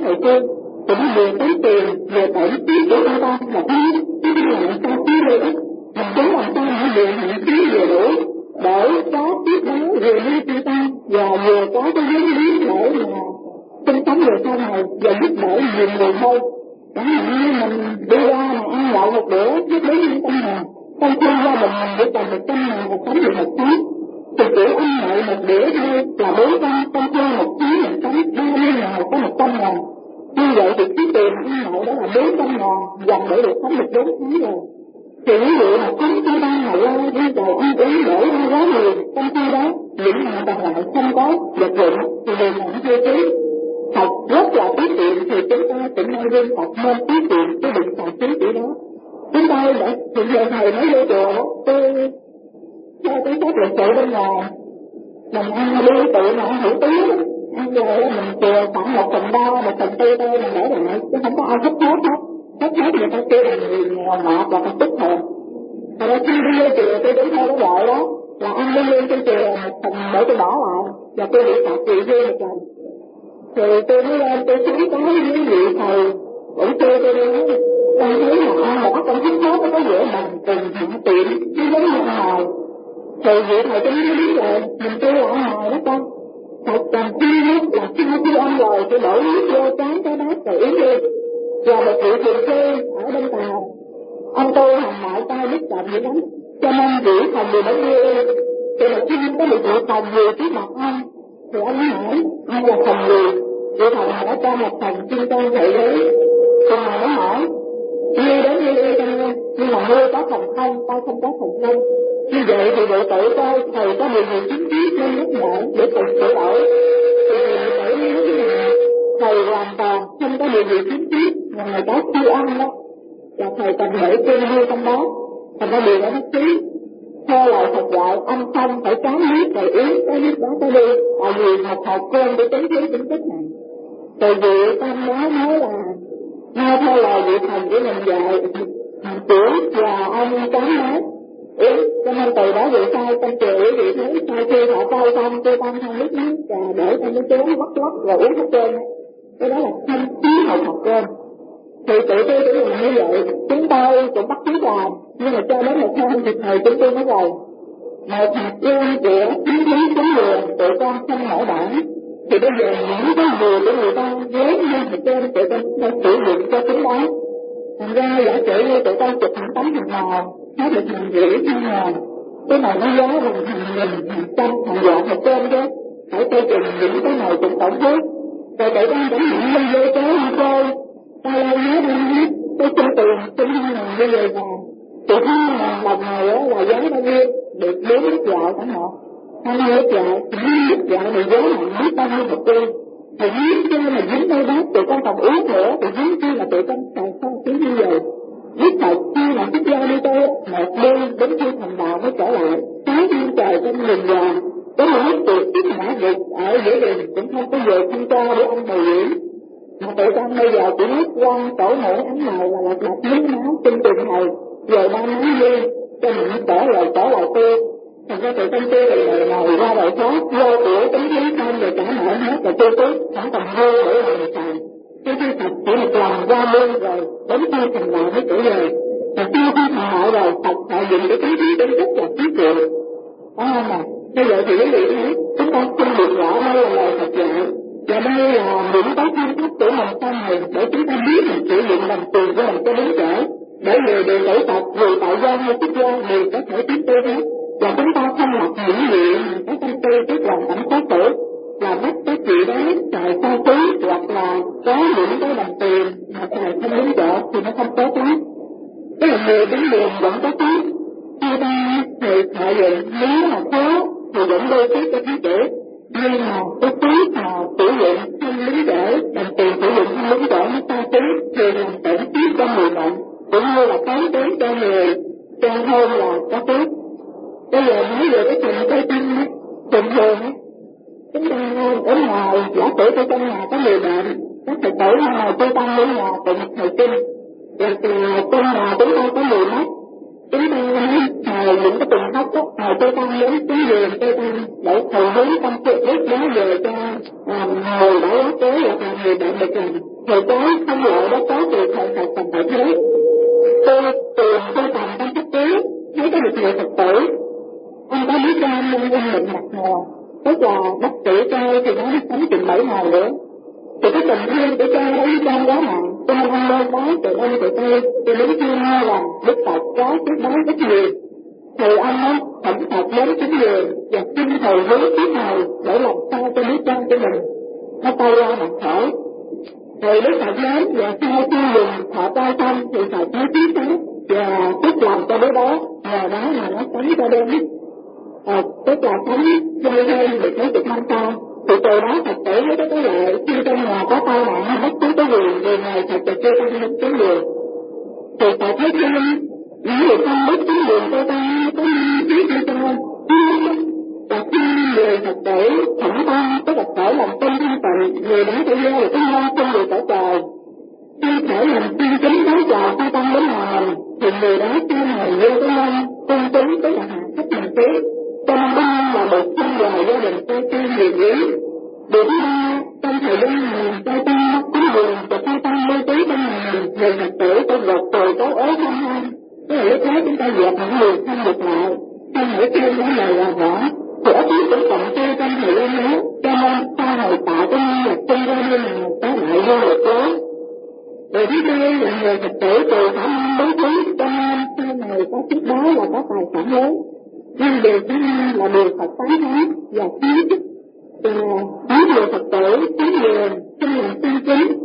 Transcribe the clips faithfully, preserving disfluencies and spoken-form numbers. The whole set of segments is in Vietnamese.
thời xưa, cũng vừa tốn tiền, vừa tổn phí của chúng ta là thứ nhất, thứ hai là sao phí nữa. Mình chúng làm sao mà vừa hạn phí vừa đủ, để có tiếp đó vừa nuôi chúng ta, và vừa có cái vốn liếng để mà sinh sống về sau này, và giúp đỡ nhiều người hơn. Chẳng hạn như mình đi ra mà ăn nhậu một bữa, giúp đến năm trăm ngàn, trong khi gia đình mình chỉ cần một trăm ngàn và sống được một tháng, thì chỉ ăn nhậu một bữa thôi là bốn trăm, trong khi một tháng mình sống ba mươi ngàn có một trăm ngàn. Như vậy thì cái tiền ăn nhậu đó là bốn trăm ngàn, dành để được sống được bốn tháng rồi. Thì ví dụ mà sống khi đang mà lo đi cầu ăn uống đổ ra quá nhiều, trong khi đó những nhà còn lại không có vật dụng thì đều nặng hơi phí. Thật rất là tiết kiệm, thì chúng ta cũng nên riêng Phật nên tiết kiệm chứ đừng xài phí kiểu đó. Chúng tôi đã hiện giờ thầy mới vô chùa, tôi theo cái sách lịch sự bên ngoài, mình ăn đi tự mà ăn hủ tiếu, ăn về mình chừa khoảng một phần ba, một phần tư thôi mình để lại, chứ không có ai thích hết hết. Hết hết người ta kêu là người nghèo mạt và ta tức hồn. Thật ra khi đi vô chùa tôi cũng theo cái gọi đó, là ăn đi luôn trên chùa một phần để tôi bỏ lại, và tôi bị phạt trị vô một lần. Rồi tôi mới lên tôi xuống có với vị thầy, cũng kêu tôi đi, con thấy mà ăn mà bắt con thích hết, nó có dễ bằng cùng hạ tiện, chứ giống như ngoài. Rồi vị thầy tôi mới biết là mình kêu là ở ngoài đó con. Thật cần khi nhất là khi khi ăn rồi tôi đổ nước vô chán cái bát rồi uống đi. Và một vị thiền sư ở bên Tàu, ông tôi hành mại tay biết chậm dữ lắm, cho nên vị thầy người đã yêu. Thì một khi có một vị thầy người trước mặt ông, thì ông hỏi ai là thần người. Vị thầy hỏi cho một thần chuyên con thầy đấy. Thì ngài mới hỏi như đến như yêu ta, nhưng mà ngươi có thần không, ta không có thần không. Như vậy thì độ tử coi thầy có điều gì chính trí nên nhắc nhở để cùng sửa đổi. Thì độ tử nói thế nào, thầy hoàn toàn không có điều gì chính trí, mà người đó khi ăn đó là thầy cần để cơm vui trong đó, thành ra điều đó nó phí. Theo lời Phật dạy, ăn xong phải chán nước rồi uống cái nước đó tới đi, tại vì một hộp cơm để chống thiếu tính chất này. Rồi vị tâm đó nói là nghe theo lời vị thần của mình dạy tiểu và ông chán nói uống, cho nên từ đó vị sai trong chùa quý vị thấy sau khi họ coi xong cô tâm không nước nước trà để trong cái chén lắc lắc rồi uống hết cơm. Cái đó là không thiếu một hộp cơm. Thì tự tôi cũng làm như vậy, chúng tôi cũng bắt chước làm, nhưng mà cho đến một thời thì thầy chúng tôi nói rồi, một hạt lương của chính lý chính đường tụi con không nổi bản, thì bây giờ những cái vừa của người ta lớn hơn hạt trên tụi con phải sử dụng cho chính đó. Thành ra giả sử như tụi con chụp hẳn tấm hình nào, nó được hàng rưỡi hai ngàn, cái này nó giá bằng hàng nghìn, hàng trăm, hàng vạn hạt trên chứ, phải coi chừng những cái này cũng tổng hết. Rồi tụi con chẳng hạn lên vô cháu đi chơi, ta lâu nhớ đi hết, tôi xin tiền, xin hai ngàn đi về nhà. Thì hai ngàn lần này là giá bao nhiêu? Được bốn lít gạo chẳng hạn. Hai mươi lít gạo, hai lít gạo thì giá là biết bao nhiêu một cân. Thì hiếm chứ mà dính đây đó, tụi con còn uống nữa, thì hiếm chứ là tụi con xài không chứ như vậy. Biết thật khi mà thích gia đi tôi, một đêm đến khi thành đạo mới trở lại, sáng đi trời trong rừng già, có một hết tuyệt thích ngã gục ở giữa rừng cũng không có về không cho để ăn bầu biển. Mà tụi con bây giờ chỉ biết quan tổ mũi ánh màu là lật lật miếng máu trên tiền thầy, giờ đang nói đi, cho mình trở lại trở lại tu. Thành ra tụi con tu từ đời này ra đời khác, vô của tính lý không rồi trả nợ hết rồi tu tốt, không cần vô để làm xài. Cái thứ thật chỉ một lần ra luôn rồi, đến khi thành đạo mới trở về. Và sau khi thành đạo rồi, Phật họ dùng cái tính lý đến rất là trí tuệ. Có không nào? Bây giờ thì quý vị thấy, chúng ta không được rõ đây là lời Phật dạy. Và đây là những cái tham khắc của mình sau này để chúng ta biết mình sử dụng đồng tiền của mình cho đúng trở. Để người đều tự Phật, người tại gia hay xuất gia đều có thể tiến tu hết. Và chúng ta không mặc những gì cái tâm tư cái hoàn cảnh khó xử là bắt cái chị đó xài xa xí hoặc là có những cái đồng tiền mà xài không đúng chỗ thì nó không tốt lắm. Tức là người đứng đường vẫn có pháp, hai ba thì họ dụng nếu mà khó thì vẫn đôi phép cho thí chữ. Nhưng mà cái phí mà sử dụng không đúng chỗ, đồng tiền sử dụng không đúng chỗ nó xa xí thì làm tổn phí cho người bệnh, cũng như là tốn kém cho người, cho hơn là có phép. Bây giờ nói về cái chuyện cây xanh á, thường thường á, chúng ta ở ngoài, giả sử tôi trong nhà có người bệnh, các thầy tử hay là tôi tăng ở nhà cùng một thầy kinh, hoặc là trong nhà chúng ta có người mất, chúng ta hài những cái tình khóc á, hài tôi tăng đến chính giường tôi tăng để thầy hướng tâm sự biết đó về cho người đã quá kế hoặc là người bệnh được lành. Thì cái không lợi đó có từ thời Phật thành tại thế. Tôi từ sưu tầm trong sách ký thấy có một người Phật tử, ông có biết ra nhân dân định đặt mùa, tức là bác sĩ trai thì nó sống chừng bảy ngày nữa. Thì cái tình thương của cha đó với cha quá nặng, cho nên ông lên đó từ đông từ tây, từ đến khi nghe là Đức Phật có trước đó rất nhiều. Thì ông nó thỉnh Phật đến chính đường và xin thầy hướng kiếp này để làm sao cho đứa con của mình nó tay ra mặt khổ. Rồi Đức Phật đến và sau khi dùng thọ trai xong thì Phật mới tiếp đó và tiếp làm cho đứa đó, nhờ đó mà nó sống cho đến à, tức là sống lâu hơn được mấy chục năm sau. Thì từ đó Phật tử mới có cái lợi khi trong nhà có tai nạn hay bất cứ cái gì về ngày Phậtจะchưa tăng đến chính đường. Thì Phật thấy thương những người không biết chính đường cho ta có nên biết như sao. Và khi người Phật tử thẳng tâm tức là khởi lòng tin thanh tịnh, người đó phải gieo được cái ngon không được cõi trời. Khi khởi lòng tin chính đó chào sa tăng đến nhà mình, thì người đó sau này gieo cái ngon tin chính tức là hạ thích mình trước. Cho nên đó là được thân và gia đình cho tiên nhiều dữ. Điều thứ ba, trong thời gian mình cho tiên mất tính đường và cho tăng lưu trí trong mình, người Phật tử sẽ gột tồi tố ế không hơn. Tức là lúc đó chúng ta dẹp những người không được lại, không hiểu thêm những lời là rõ. Thì ít nhất cũng cộng tư trong thời gian đó, cho nên sau này tạo cái năng lực sinh ra như là một cái đại vô lực lớn. Điều thứ tư là người Phật tử từ khả năng đối thứ, cho nên sau này có chiếc đó là có tài sản lớn. Nhưng điều thứ hai là điều Phật tán thán và kiến thức, và những người Phật tử sống đường, sinh lòng chân chính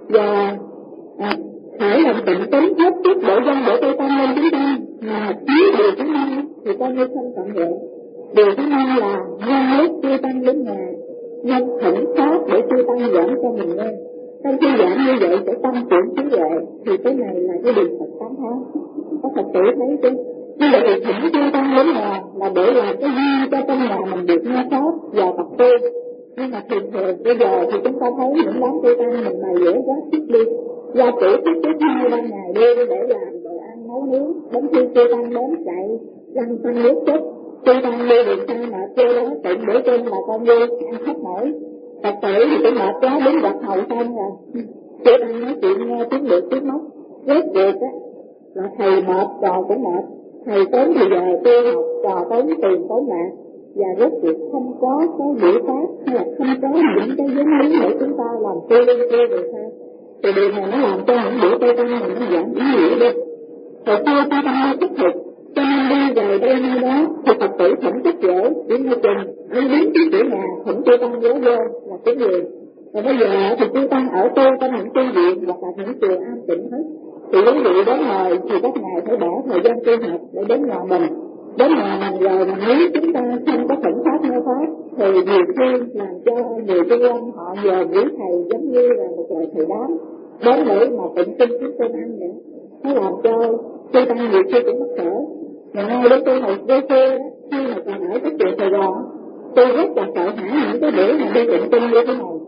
và à, khởi lòng tịnh tính hết sức để dân để tôi tăng lên chúng ta. Mà thiếu điều thứ năm thì coi như không trọn vẹn. Điều thứ năm là nhân lúc chưa tăng đến nhà, nhân thỉnh pháp để chưa tăng giảm cho mình lên. Trong khi giảm như vậy sẽ tăng trưởng trí huệ, thì cái này là cái điều Phật tán thán. Có Phật tử thấy chứ? Nhưng mà việc thỉnh chưa tăng đến nhà là để làm cái duyên cho trong nhà mình được nghe pháp và tập tu. Nhưng mà thường thường bây giờ thì chúng ta thấy những đám tu tăng mình bày vẽ quá sức đi, gia chủ thức trước hai ba ngày đêm để làm đồ ăn nấu nướng, đến khi tu tăng đến chạy lăn tăng nước chết. Tu tăng đi được sao mà chơi đó tịnh để trên là con vui ăn hết nổi. Phật tử thì cũng mệt quá đến gặp hầu xong rồi. Tu tăng nói chuyện nghe tiếng được tiếng móc, rốt cuộc á là thầy mệt trò cũng mệt. Thầy tốn thì giờ tu học, trò tốn tiền tốn bạc, và rốt cuộc không có cái biểu pháp hay là không có những cái vấn lý để chúng ta làm tu lên tu rồi sao. Thì điều này nó làm cho những buổi tu tăng này nó giảm ý nghĩa đi. Rồi sau ta tăng tích thực, cho nên đi về đây nơi đó thì Phật tử thỉnh chất dễ, chỉ ngay chừng, đi đến cái cửa nhà thỉnh tu tăng vô vô là cái gì. Rồi bây giờ thì tu tăng ở tu trong những tu viện hoặc là những chùa an tịnh hết. Thì quý vị đến mời thì các ngài phải bỏ thời gian tu học để đến nhà mình. Đến nhà mình rồi mà nếu chúng ta không có thỉnh pháp nghe pháp thì nhiều khi làm cho người tu lâm họ nhờ quý thầy giống như là một lời thầy đám đến để mà tịnh sinh chúng tôi ăn nữa. Nó làm cho tu tăng nhiều khi cũng mất cỡ. Ngày nay đến tôi hồi đôi khi khi mà còn ở cái chùa Sài Gòn, tôi rất là sợ hãi những cái buổi mà đi tịnh tinh như thế này.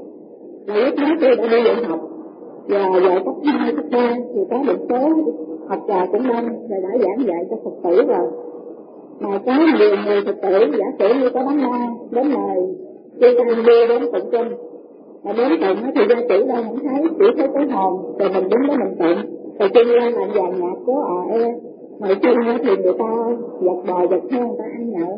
Và lúc đó tôi đã đi dạy học và dạy cấp hai, cấp ba thì có một số học trò cũng đông rồi đã giảng dạy cho Phật tử rồi. Mà có nhiều người Phật tử giả sử như có đám ma đến mời đi tăng đi đến tụng kinh, mà đến tụng thì gia chủ đâu không thấy, chỉ thấy cái hồn rồi mình đứng đó mình tụng, rồi chung lên làm dàn nhạc cố à e, ngồi chung thì người ta giật bò giật heo, người ta ăn nhậu.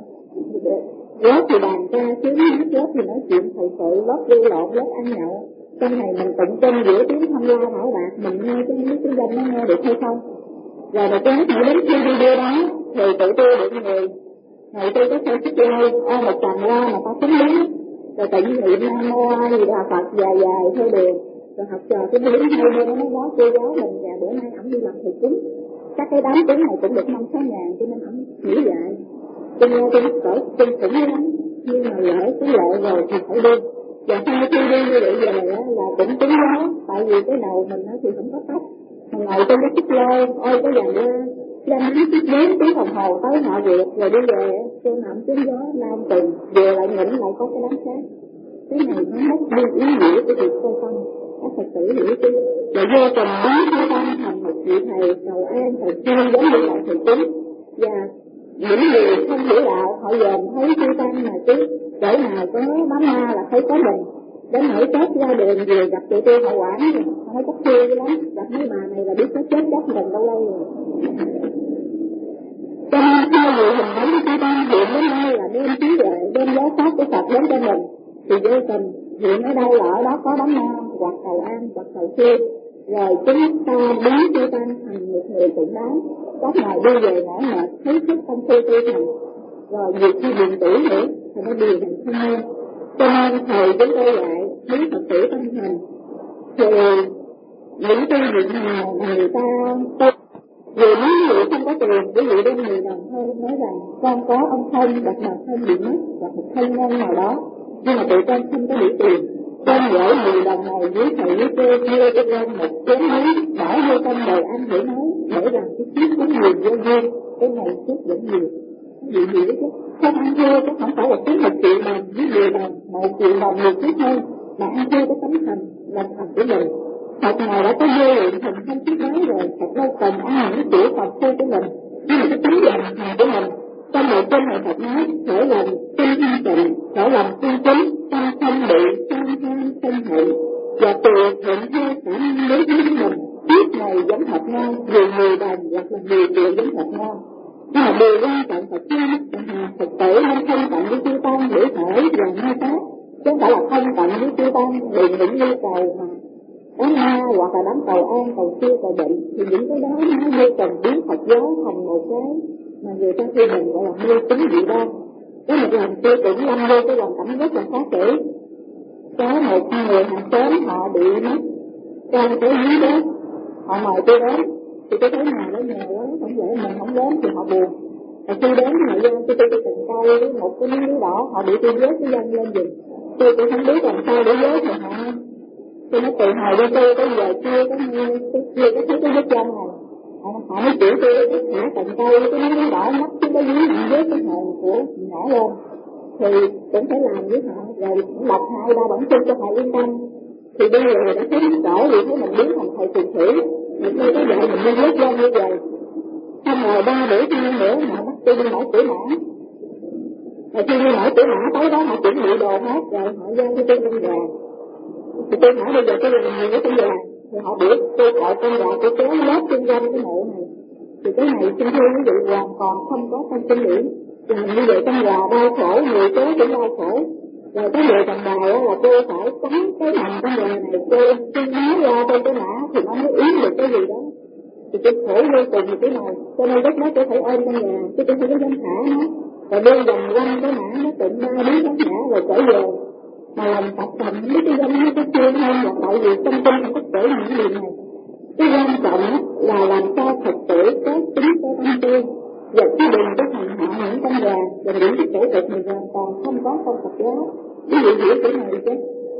Lớp thì đàn ca tiếng hát, lớp thì nói chuyện thời sự, lớp lưu lộn, lớp ăn nhậu. Trong này mình tụng kinh giữa tiếng thăm la thảo bạc, mình nghe chứ không biết tiếng dân nó nghe được hay không. Rồi rồi cái nữa đến khi đi đưa đó thì tự tôi được người ngày tôi có theo sức lai ai một tràng la mà ta tính lý rồi tự niệm nam mô a gì đà Phật dài dài theo đường rồi học trò cái lý hay bên nó nói cô giáo mình và bữa nay ổng đi làm thầy cúng các cái đám cúng này cũng được năm sáu ngàn cho nên ổng nghỉ dạy tôi nghe tôi mắc cỡ tôi cũng lắm nhưng mà lỡ cái lệ rồi thì phải đi và sau khi đi như vậy về là cũng tính giáo tại vì cái đầu mình thì không có tóc một ngày tôi có chút lâu ôi có dành ra lên mấy chiếc đến tiếng đồng hồ tới họ việc rồi đi về tôi nằm tiếng gió nam từng về lại nghỉnh lại có cái đám khác cái này nó mất đi ý nghĩa của việc tu tâm các Phật tử hiểu chứ và vô tình biến tu tâm thành một vị thầy cầu an thầy chuyên giống như lại thầy cúng và những người không hiểu đạo họ dòm thấy tu tâm mà chứ chỗ nào có bám ma là thấy có mình Đến nỗi chết ra đường vừa gặp tụi tôi họ quản rồi, họ nói chắc khuya lắm, gặp mấy bà này là biết nó chết chết gần lâu lâu rồi. Cho nên theo người hình bóng của ta hiện đến nay là đem trí huệ, đem giáo pháp của Phật đến cho mình, thì vô tình hiện ở đâu là ở đó có đám ma hoặc cầu an hoặc cầu siêu, rồi chúng ta biến chư tăng thành một người tụng đám, các ngài đi về ngõ mệt thấy thức tâm tư tư thành, rồi việc khi điện tử nữa thì nó điều thành không nên. Cho nên thầy chúng tôi lại thấy Phật tử tâm thành, thì những cái việc nào mà người ta tốt, vì nếu người không có tiền, ví dụ đem mười đồng thôi, nói rằng con có ông thân đặt mặt thân bị mất hoặc một thân nhân nào đó, nhưng mà tụi con không có đủ tiền, con gửi mười đồng này với thầy với cô mua cho con một chén muối bỏ vô trong đời ăn để nói, để rằng cái chiếc có nhiều vô vô, cái này chút vẫn nhiều, bị hiểu chứ, không ăn thua chứ không phải là kiếm một triệu đồng với mười đồng, một triệu đồng nhiều chút hơn, mà ăn thua cái tấm thành, lòng thành của mình. Phật Ngài đã có vô lượng thành không chiếc nói rồi, Phật đâu cần ăn những kiểu Phật thua của mình, nhưng mà cái tấm lòng thành của mình. Trong một kinh này Phật nói, khởi lòng tinh thanh tịnh, khởi lòng tinh chính, tâm không bị, tham tham, không hận, và tuyệt thuận theo khả năng đối với mình. Tiếp này giống Phật ngon, dù mười đồng hoặc là mười triệu giống Phật ngon. Nhưng mà điều quan trọng Phật giáo, Phật tử nên không tận với chư tăng để hỏi và nghe pháp, chứ không phải là không tận với chư tăng để những nhu cầu mà đám ma hoặc là đám cầu an, cầu siêu, cầu bệnh, thì những cái đó nó vô tình biến Phật giáo thành một cái mà người ta khi mình gọi là mê tín dị đoan. Có một lần tôi cũng lâm vô cái hoàn cảnh rất là khó xử. Có một người hàng xóm họ bị mất trong cái giếng đó, họ mời tôi đến, thì tôi thấy nhà nó nghèo quá, không lẽ mình không đến thì họ buồn. Và khi đến họ dân tôi tôi tôi từng coi với một cái miếng đỏ, họ bị tôi vớt cái dân lên giùm. Tôi cũng không biết làm sao để vớt thì họ. Tôi nói từ hồi đi tôi tới giờ chưa có nghe, tôi chưa có thấy cái vết chân này. Họ mới chỉ tôi cái thả tận tay cái miếng đỏ mắt chứ có dưới họ vớt cái hồn của nhỏ lên. Thì cũng phải làm với họ, rồi đọc hai ba bản tin cho họ yên tâm. Thì bây giờ đã thấy rõ vì thấy mình biến thành thầy phù thủy, mình chưa có dạy mình đi vớt dân như vậy. Xong rồi ba bữa sau nữa họ bắt tôi đi mổ tử mã. Rồi khi đi mổ tử mã tới đó họ chuẩn bị đồ hết rồi họ giao cho tôi con gà. Thì tôi hỏi bây giờ cái gì nhiều với con gà, thì họ biểu tôi gọi con gà của kéo lót trên quanh cái mộ này. Thì cái này xin thưa quý vị hoàn toàn không có trong kinh điển. Làm như vậy con gà đau khổ, người kéo cũng đau khổ. Rồi cái điều cần bài là cô phải cắm cái nằm con gà này, cô xin nó ra trên cái mã thì nó mới yếm được cái gì đó. Thì tôi khổ vô cùng một cái này, cho nên lúc đó tôi phải ôm con gà, chứ tôi không có dám thả nó. Rồi đưa vòng quanh cái mã nó tụm ba bốn nó thả rồi trở về. Mà làm tập thành không biết cái dân nó có chuyên hơn là tại vì trong kinh không có kể những điều này. Cái quan trọng là làm sao Phật tử có tính có tâm tư, và chứ đừng có hành hạ những con gà, và những cái tổ tục này hoàn toàn không có trong Phật giáo. Ví dụ hiểu cái này chứ.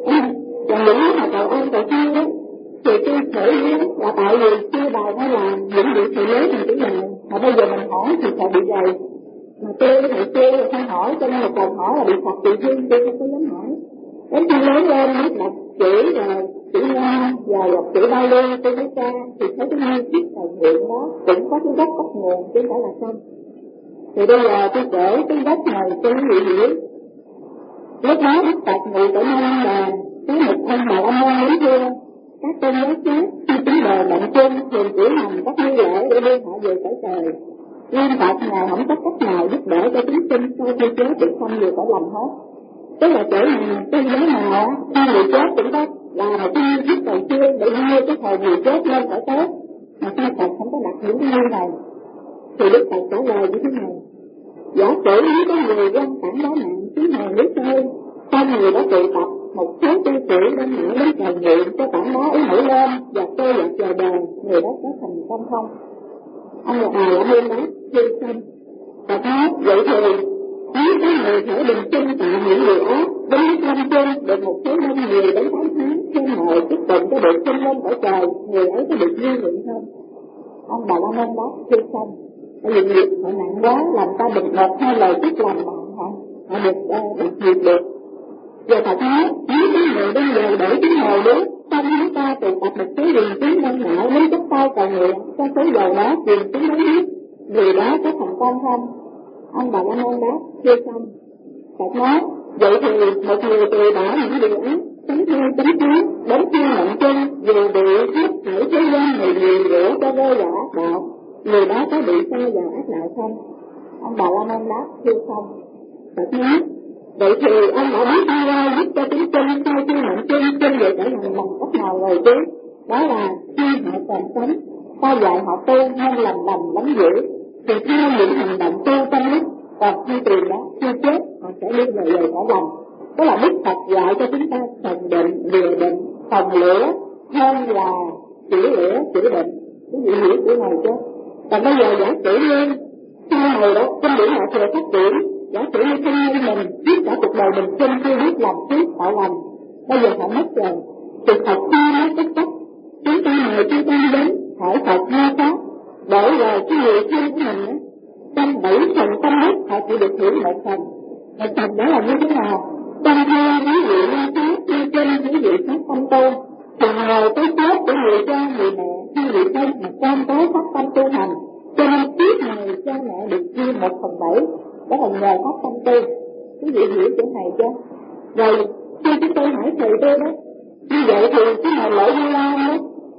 Còn những mà cầu an cầu siêu đó, thì tôi thể nhớ là tại vì chưa bài nó làm những việc thầy lớn mình cái này, mà bây giờ mình hỏi thì sợ bị rầy. Mà tôi thầy chưa là không hỏi, cho nên là cần hỏi là bị Phật tự thương, tôi không có dám hỏi. Đến khi lớn lên biết đọc chữ rồi chữ Nga và đọc chữ Ba Lê tôi mới ra thì thấy cái nguyên thuyết cầu nguyện đó cũng có cái gốc bắt nguồn chứ không phải là không. Thì bây giờ tôi kể cái gốc này cho quý vị hiểu. Lúc đó Đức Phật ngồi tại Nam Đà, có một ông bà La Môn đến thưa các tôn giáo khác khi tín đồ động chân thường cử hành các nghi lễ để đưa họ về cõi trời. Nhưng Phật Ngài không có cách nào giúp đỡ cho chúng sinh sau khi chết được không về cõi lành hết. Tức là chỗ này, tôn giáo nào á, khi người chết cũng có là một cái nghi thức đầu tiên để đưa cái thời người chết lên cõi tốt, mà sao Phật không có đặt những cái nghi này. Thì Đức Phật trả lời như thế này: giả sử nếu có người quan cảnh đó nặng xuống hàng nước sâu, sau người đã tụ tập một số tu sĩ đang ngã đến cầu nguyện cho tảng đá ấy nổi lên và trôi dạt vào đời, người đó có thành công không? Ông là à là bên đó chưa xong. Phật nói vậy thì nếu có người thể bình chân tạ những người ác đến lúc lâm chân được một số đông người đến tám tháng khen ngợi chúc tụng có được sinh lên cõi trời, người ấy có được như nguyện không? Ông bà La Môn đó chưa xong. Tại vì nghiệp họ nặng quá, làm ta bình một hai lời chúc làm mà họ, họ được uh, được nghiệp được. Giờ Phật nói, nếu có người đang giờ đổi tiếng hồi đến, xong chúng ta tụ tập một số rừng tiếng đông ngạo lấy chất tay cầu nguyện, cho số dầu đó truyền tiếng đó hết, người đó có thành công không? Ông bà La Môn đáp chưa xong. Phật nói, vậy thì một người từ bỏ những điều ác, Tánh theo tánh khác, đến khi mệnh chân, dù bị hết thảy thế gian này nhiều rửa cho vô và ác đạo, người đó có bị xa vào ác đạo không? Ông Bà La Môn đáp, thưa không. Phật nói, vậy thì ông đã biết ai ra giúp cho tính chân sau khi mệnh chân chân về trở thành bằng cách nào rồi chứ? Đó là khi họ còn sống, ta dạy họ tu hơn làm lầm lắm dữ, thì theo những hành động tu trong lúc, còn khi tiền đó, khi chết, họ sẽ đi về về cõi lành. Đó là Đức Phật dạy cho chúng ta phòng định, lìa định, phòng lửa hơn là chỉ lửa, chỉ định. Quý vị hiểu kiểu này chứ? Còn bây giờ giả sử như sau này đó, kinh điển họ thừa phát triển, giả sử như thân nhân mình biết cả cuộc đời mình sinh khi biết làm trước tạo lành, bây giờ họ mất rồi, thì Phật khi nói cách cách, chúng ta mời chúng ta đến hỏi Phật nghe pháp, để rồi cái người thân của mình đó, trong bảy phần tâm đức họ chỉ được hưởng một phần. Một phần đó là như thế nào? Trong theo ví dụ như pháp, như trên ví dụ pháp tâm tu, thì ngồi tới chết của người cha, người mẹ, hay người thân mà con tới pháp tâm tu hành, cho nên kiếp này cha mẹ được chia một phần bảy, đó là nhờ pháp tâm tu. Quý vị hiểu chỗ này chưa? Rồi khi chúng tôi hỏi thầy tôi đó, như vậy thì cái này lỗi Vu Lan đó,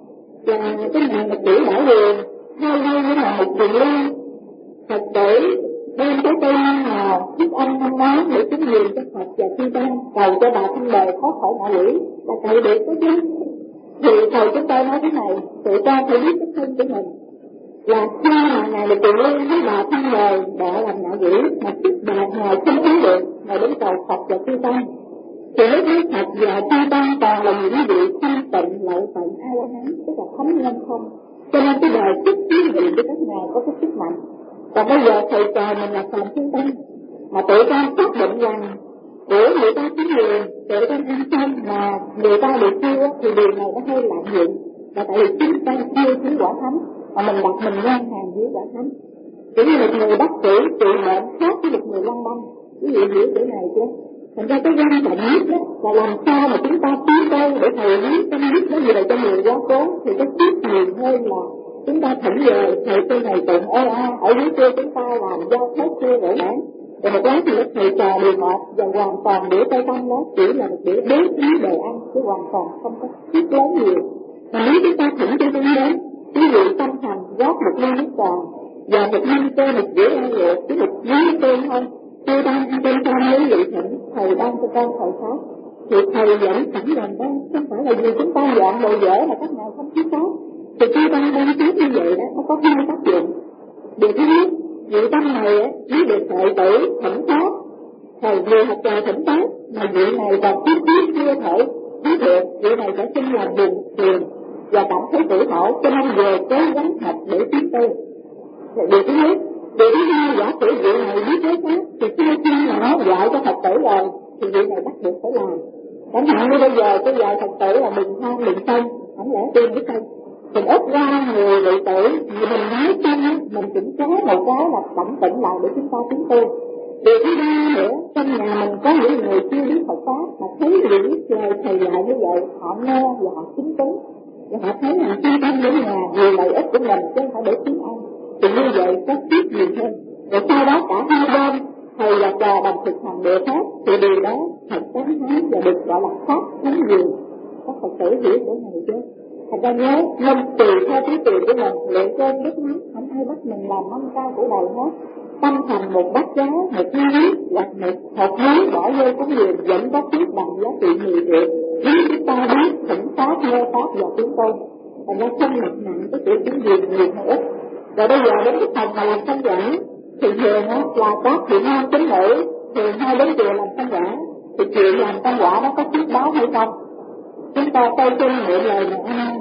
là cái này là tiểu bảo quyền, hay như là một quyền liên, Phật tử đem cái cây nào thức ăn năm đó để cúng dường cho Phật và chư tăng, cầu cho bà thân đời thoát khỏi ngạ quỷ, là cậy được đó chứ. Thì thầy chúng tôi nói thế này, tụi ta phải biết cái thân của mình, là khi mà ngài được tiền liên với bà thân đời đã làm ngạ quỷ, mà sức bà ngài không thấy được, ngài đến cầu Phật và chư tăng, thì lúc đó Phật và chư tăng còn là những vị thanh tịnh lậu tận a la hán, tức là thánh nhân không. Cho nên cái đời sức kiến nghị của các ngài có cái sức mạnh. Còn bây giờ thầy trò mình là phàm chúng tăng, mà tự ta xác định rằng của người ta chính liền, tự ta ăn xong mà người ta được chưa, thì điều này nó hơi lạm dụng, là tại vì chúng ta chưa thiếu quả thánh, mà mình đặt mình ngang hàng với quả thánh. Chỉ như một người bác sĩ trị bệnh khác với một người lăng băng, quý vị hiểu chỗ này chưa? Thành ra cái quan trọng nhất đó là làm sao mà chúng ta tiến đâu để thầy biết tâm biết nó về cho người quá cố, thì cái tiếp nhiều hơn là chúng ta thỉnh về thầy tôi thầy tụng ê a ở dưới kia chúng ta làm giao hết chưa gỡ mãn, rồi một lát thì thầy trò đều mệt và hoàn toàn đĩa tay tâm đó chỉ là một đĩa bố trí đồ ăn, chứ hoàn toàn không có thiết lớn nhiều. Mà nếu chúng ta thỉnh cho tôi đến, ví dụ tâm thành rót một ly nước trà và một mâm cơm, một dĩa ăn luộc với một miếng cơm thôi, tôi đang ăn cơm xong lấy vị thỉnh, thầy đang cho con thầy khác, thì thầy vẫn sẵn lòng đó, không phải là vì chúng ta dọn đồ dở mà các ngài không thiết pháp. Thì khi ta đang chết như vậy đó, nó có hai tác dụng. Điều thứ nhất, vị tâm này chỉ được thệ tử thỉnh pháp, thầy vừa học trò thỉnh pháp, mà vị này còn tiếp tiếp chưa thể biết được, vị này sẽ sinh lòng buồn phiền và cảm thấy tủi hổ, cho nên về cố gắng học để tiếp tu. Điều thứ nhất. Điều thứ hai, giả sử vị này biết giới pháp, thì sau khi mà nó dạy cho Phật tử rồi, thì vị này bắt buộc phải làm. Chẳng hạn như bây giờ tôi dạy Phật tử là đừng tham đừng sân, không lẽ tôi biết không? Mình ít ra người đệ tử, vì mình nói xong mình cũng có một cái là tẩm tĩnh lại để chúng ta tiến tu. Điều thứ ba nữa, trong nhà mình có những người chưa biết Phật pháp mà thấy những lời thầy dạy như vậy, họ nghe và họ chứng tính, và họ thấy là khi tâm đến nhà vì lợi ích của mình chứ không phải để kiếm ăn, thì như vậy có tiếp nhiều hơn. Rồi sau đó cả hai bên thầy và trò đồng thực hành địa pháp, thì điều đó thật tán thán và được gọi là pháp thánh dường. Các Phật tử hiểu chỗ này chứ? Thành ra nhớ, nên tùy theo trí tuệ của mình, luyện cơm nước mắm, không ai bắt mình làm mâm cao của đời hết. Tâm thành một bát cháo, một ly nước, hoặc một hộp muối bỏ vô cúng dường vẫn có phước bằng giá trị mười triệu. Nếu chúng ta biết thỉnh pháp, nghe pháp và tiến tu, thành ra không nặng nặng cái chuyện cúng dường nhiều hay ít. Rồi bây giờ đến cái phần mà làm sanh quả, thì thường là các vị nam tín nữ thường hai đến chùa làm sanh quả, thì chuyện làm sanh quả đó có phước báo hay không? Chúng ta tay chân niệm lời này ăn.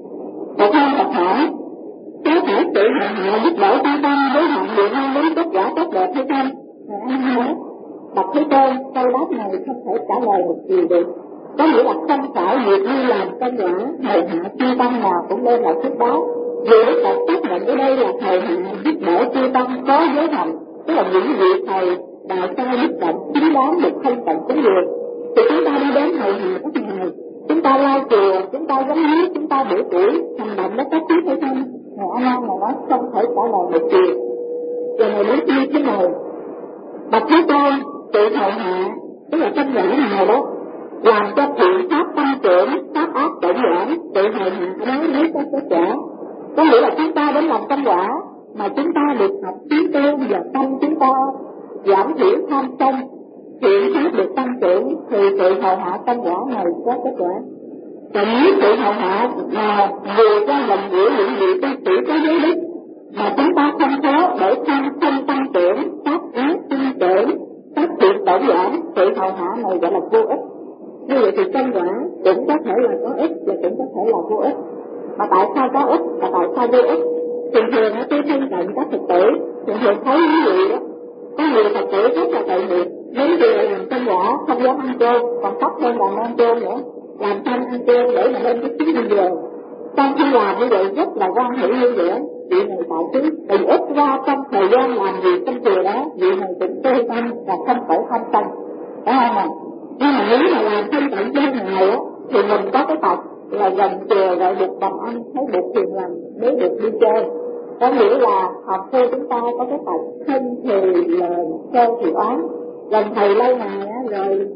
Một hôm Phật hỏi, có thể tự hạ hạ giúp đỡ ta tâm với hạn điện ăn đến kết quả tốt đẹp hay không? Rồi ăn nói, Bạch Thế Tôn, câu đáp này không thể trả lời một gì được. Có nghĩa là không phải việc như làm sanh quả, hầu hạ chư tăng nào cũng nên là phước báo. Vì Đức Phật xác định ở đây là thầy hạ giúp đỡ chư tăng có giới hạnh, tức là những vị thầy đạo sai đức động chính đáng được không tận cúng dường. Thì chúng ta đi đến thầy hạ các ngài, chúng ta lao chùa, chúng ta giống nước, chúng ta bữa tuổi, hành động đó có phước hay không? Ngài A Nan này nói không thể trả lời một chuyện. Rồi ngài nói như thế này, Bạch Thế Tôn, tự thầy hạ, tức là trong giả nào đó, làm cho thiện pháp tăng trưởng, pháp ác giảm giảm, tự hài hạ đó mới có kết quả. Có nghĩa là chúng ta đến làm công quả mà chúng ta được học trí tôn và tâm chúng ta giảm thiểu tham sân, thiện pháp được tăng trưởng thì sự hầu hạ công quả này có kết quả. Và nếu sự hầu hạ nào vừa ra lòng giữa những vị tu sĩ có giới đức mà chúng ta không có để tham sân tăng trưởng, pháp ác tăng trưởng, pháp thiện tổn giảm, sự hầu hạ này gọi là vô ích. Như vậy thì công quả cũng có thể là có ích và cũng có thể là vô ích. Mà tại sao có ích và tại sao vô ích? Thường thường ở tôi thân cận các Phật tử, thường thường thấy những gì đó, có nhiều Phật tử rất là tội nghiệp, đến giờ làm công quả không dám ăn cơm, còn khóc hơn là ăn cơm nữa, làm xong ăn cơm để mà lên cái chuyến đi về. Trong khi làm như vậy rất là quan hỷ như vậy, vị này tại chứ, vì ít ra trong thời gian làm việc trong chùa đó, vị này cũng tươi tâm và không phải tham sân, phải không ạ? Nhưng mà nếu mà làm thân cận gian ngày á, thì mình có cái tật là gần chùa gọi được đồng ăn, thấy được thiền lành mới được đi chơi. Có nghĩa là học sư chúng ta có cái tật thân thì lời, sơ thì oán. Gần thầy lâu ngày á, rồi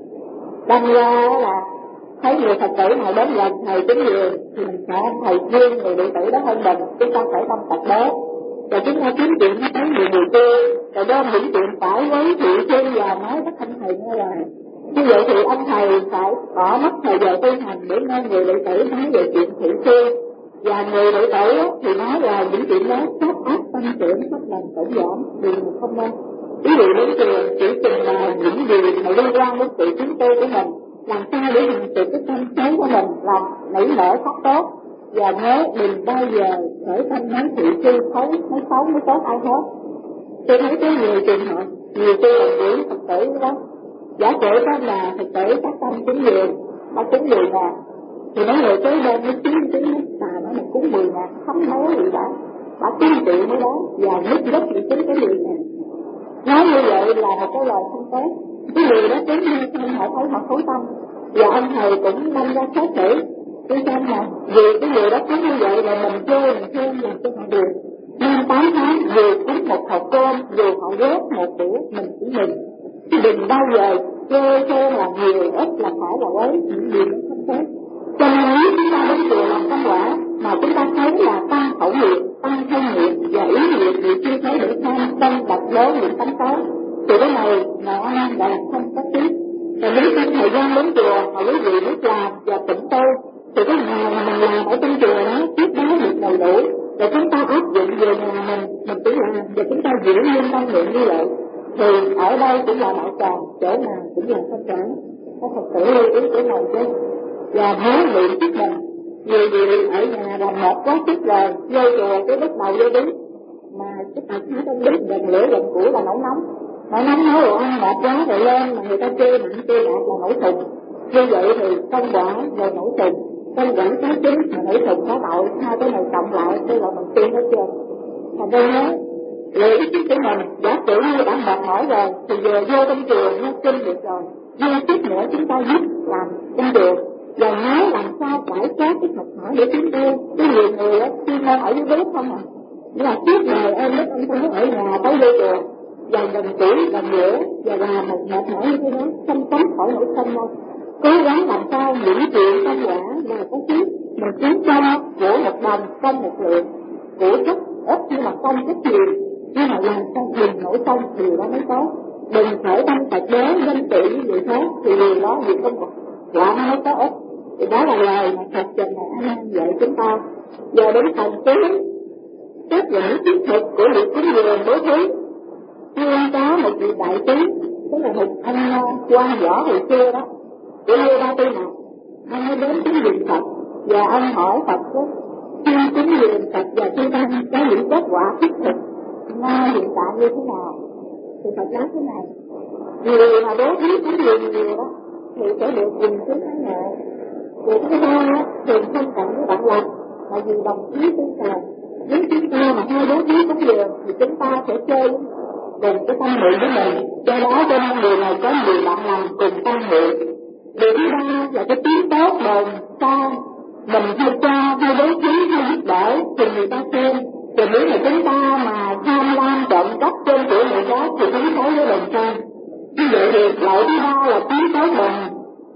đâm ra là thấy người Phật tử nào đến gần thầy kính nhiều thì mình sợ thầy thương người đệ tử đó hơn mình, chúng ta phải tâm tật đó. Rồi chúng ta kiếm chuyện nói người người kia, rồi đem những chuyện phải với thị thiên và nói tất anh thầy nghe lời. Như vậy thì ông thầy phải bỏ mất thời giờ tu hành để nghe người đệ tử nói về chuyện thị thiên, và người đệ tử thì nói là những chuyện đó pháp ác tâm trưởng, pháp lành tổn giảm, điều mà không nên. Ví dụ đến trường chỉ chừng là những gì mà liên quan đến sự tiến tu của mình, làm sao để mình sự cái tâm xấu của mình làm nảy nở pháp tốt, và nhớ đừng bao giờ khởi tâm nói thị phi xấu, nói xấu nói tốt ai hết. Tôi thấy có nhiều trường hợp, nhiều tôi là buổi Phật tử đó, giả sử có là Phật tử các tâm cúng dường, nó cúng mười ngàn, thì mấy người tới bên nó chín chín hết tà nó mà cúng mười ngàn, không nói gì đã, đã chín triệu mới đó, và nhất rất bị chính cái mười ngàn. Nói như vậy là một cái lời không tốt. Cái người đó đến nghe xong họ thấy họ khối tâm, và ông thầy cũng đâm ra xét xử. Tôi xem là vì cái người đó cúng như vậy là mình chơi, mình thương làm cho họ được. Nên tám tháng dù cúng một hộp cơm, dù họ ghét một bữa, mình cũng mừng. Chứ đừng bao giờ chơi thêm là nhiều, ít là phải là quấy, những điều nó không tốt. Cho nên nếu chúng ta đến chùa làm công quả mà chúng ta thấy là tăng khẩu nghiệp, tăng thân nghiệp và ý nghiệp bị chi phối để tham sân đập đố những tánh xấu, thì cái này ngộ an gọi là không có tiếp. Và nếu trong thời gian đến chùa mà quý vị biết làm và tịnh tu, thì cái nào mà mình làm ở trong chùa đó tiếp đó được đầy đủ, rồi chúng ta áp dụng về nhà mình, mình cũng làm, và chúng ta giữ nguyên tâm niệm như vậy, thì ở đây cũng là bảo tròn, chỗ nào cũng là không trắng. Các Phật tử lưu ý chỗ này chứ. Và nếu luyện sức mình, nhiều vị ở nhà làm một quá sức rồi, vô chùa cái bắt đầu vô đứng, mà cái tập nó trong đứng gần lửa gần củi là nấu nóng, nấu nóng nói đồ ăn mệt quá rồi lên mà người ta chê nặng chê đạt là nổi thùng. Như vậy thì công quả rồi nổi thùng, công quả có chính mà nổi thùng có tội, hai cái này cộng lại đây là mình tiên hết trơn. Thành ra nói luyện sức của mình, giả sử như đã mệt mỏi rồi thì giờ vô trong chùa nó kinh được rồi, nhưng tiếp nữa chúng ta giúp làm trong chùa. Và nhớ làm sao phải có cái học hỏi để tiến tu. Cái nhiều người á, chuyên môn ở dưới bếp không à. Nhưng mà suốt ngày em biết ông không ở nhà tới vô chùa, và gần tuổi, gần giữa, và làm một mệt mỏi như thế đó, không tránh khỏi nổi sân đâu. Cố gắng làm sao những chuyện công quả là có chứ. Mình kiếm cho của một đồng, công một lượng, của rất ít nhưng mà công rất nhiều. Nhưng mà làm sao đừng nổi sân, điều đó mới tốt. Đừng khởi tâm Phật đế, danh tự như vậy khác, thì điều đó việc không có quả nó mới có ích. Thì đó là lời mà Phật Trần Ngài An dạy chúng ta. Giờ đến phần cuối, kết quả thiết thực của việc cúng dường bố thí. Nguyên có một vị đại trí, tức là một anh quan võ hồi xưa đó, của Lê Ba Tư Mạc. Anh mới đến cúng dường Phật, và ông hỏi Phật đó, khi cúng dường Phật và chư Tăng có những kết quả thiết thực ngay hiện tại như thế nào? Thì Phật nói thế này, người mà bố thí cúng dường nhiều đó, thì sẽ được dùng thứ tháng nợ. Việc thứ ba thường không cận với bạn lành, là vì đồng chí tu cầu. Nếu chúng ta mà hai bố thí cúng dường thì chúng ta sẽ chơi cùng cái tâm nguyện với mình. Do đó cho nên người này có nhiều bạn lành cùng tâm nguyện. Điều thứ ba là cái tiếng tốt đồn xa. Mình hay cho, hay bố thí, hay giúp đỡ thì người ta xem. Thì nếu mà chúng ta mà tham lam trộm cắp trên của người khác thì chúng thấy với đồng xa. Như vậy thì lợi thứ ba là tiếng tốt đồn.